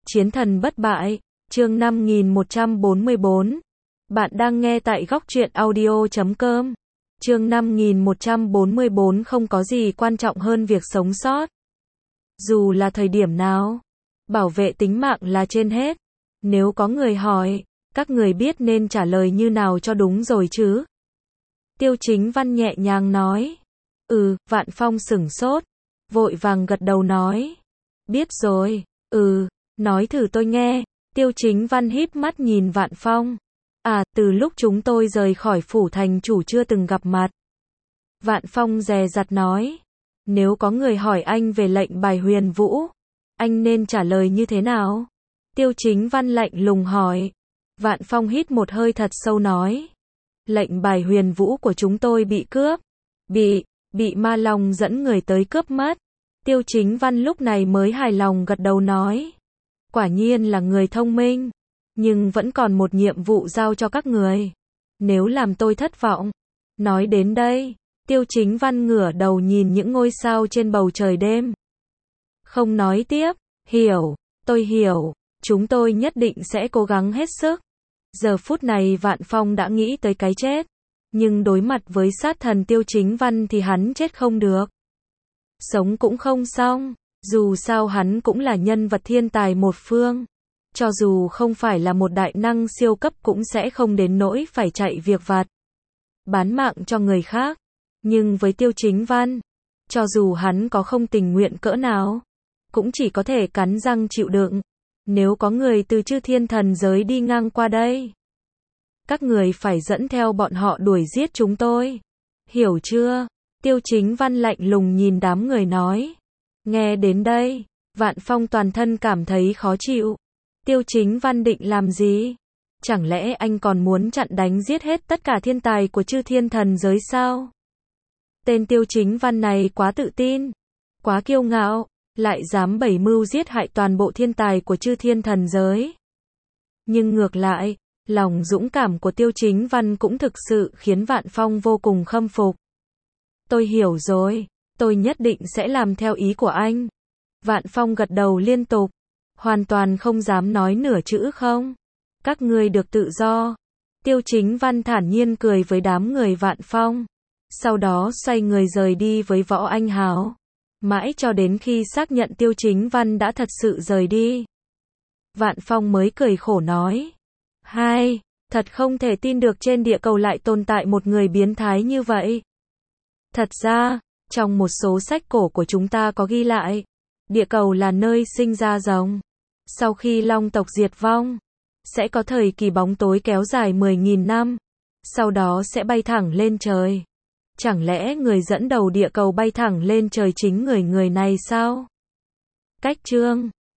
Chiến thần bất bại, chương 5144. Bạn đang nghe tại góc truyện audio.com. Chương 5144. Không có gì quan trọng hơn việc sống sót. Dù là thời điểm nào, bảo vệ tính mạng là trên hết. Nếu có người hỏi, các người biết nên trả lời như nào cho đúng rồi chứ? Tiêu Chính Văn nhẹ nhàng nói. Vạn Phong sửng sốt, vội vàng gật đầu nói. Biết rồi, nói thử tôi nghe. Tiêu Chính Văn híp mắt nhìn Vạn Phong. Từ lúc chúng tôi rời khỏi phủ thành chủ chưa từng gặp mặt. Vạn Phong dè dặt nói. Nếu có người hỏi anh về lệnh bài Huyền Vũ, anh nên trả lời như thế nào? Tiêu Chính Văn lạnh lùng hỏi. Vạn Phong hít một hơi thật sâu nói. Lệnh bài Huyền Vũ của chúng tôi bị cướp. Bị Ma Long dẫn người tới cướp mất. Tiêu Chính Văn lúc này mới hài lòng gật đầu nói. Quả nhiên là người thông minh. Nhưng vẫn còn một nhiệm vụ giao cho các người. Nếu làm tôi thất vọng. Nói đến đây, Tiêu Chính Văn ngửa đầu nhìn những ngôi sao trên bầu trời đêm. Không nói tiếp. Tôi hiểu. Chúng tôi nhất định sẽ cố gắng hết sức. Giờ phút này Vạn Phong đã nghĩ tới cái chết. Nhưng đối mặt với sát thần Tiêu Chính Văn thì hắn chết không được. Sống cũng không xong. Dù sao hắn cũng là nhân vật thiên tài một phương. Cho dù không phải là một đại năng siêu cấp cũng sẽ không đến nỗi phải chạy việc vặt. Bán mạng cho người khác. Nhưng với Tiêu Chính Văn, cho dù hắn có không tình nguyện cỡ nào, cũng chỉ có thể cắn răng chịu đựng. Nếu có người từ Chư Thiên Thần giới đi ngang qua đây, các người phải dẫn theo bọn họ đuổi giết chúng tôi. Hiểu chưa? Tiêu Chính Văn lạnh lùng nhìn đám người nói. Nghe đến đây, Vạn Phong toàn thân cảm thấy khó chịu. Tiêu Chính Văn định làm gì? Chẳng lẽ anh còn muốn chặn đánh giết hết tất cả thiên tài của Chư Thiên Thần giới sao? Tên Tiêu Chính Văn này quá tự tin, quá kiêu ngạo, lại dám bày mưu giết hại toàn bộ thiên tài của Chư Thiên Thần giới. Nhưng ngược lại, lòng dũng cảm của Tiêu Chính Văn cũng thực sự khiến Vạn Phong vô cùng khâm phục. Tôi hiểu rồi, tôi nhất định sẽ làm theo ý của anh. Vạn Phong gật đầu liên tục, hoàn toàn không dám nói nửa chữ không. Các ngươi được tự do. Tiêu Chính Văn thản nhiên cười với đám người Vạn Phong. Sau đó xoay người rời đi với Võ Anh Hào. Mãi cho đến khi xác nhận Tiêu Chính Văn đã thật sự rời đi, Vạn Phong mới cười khổ nói. Thật không thể tin được trên địa cầu lại tồn tại một người biến thái như vậy. Thật ra, trong một số sách cổ của chúng ta có ghi lại, địa cầu là nơi sinh ra rồng. Sau khi Long tộc diệt vong, sẽ có thời kỳ bóng tối kéo dài 10.000 năm. Sau đó sẽ bay thẳng lên trời. Chẳng lẽ người dẫn đầu địa cầu bay thẳng lên trời chính người này sao? Cách chương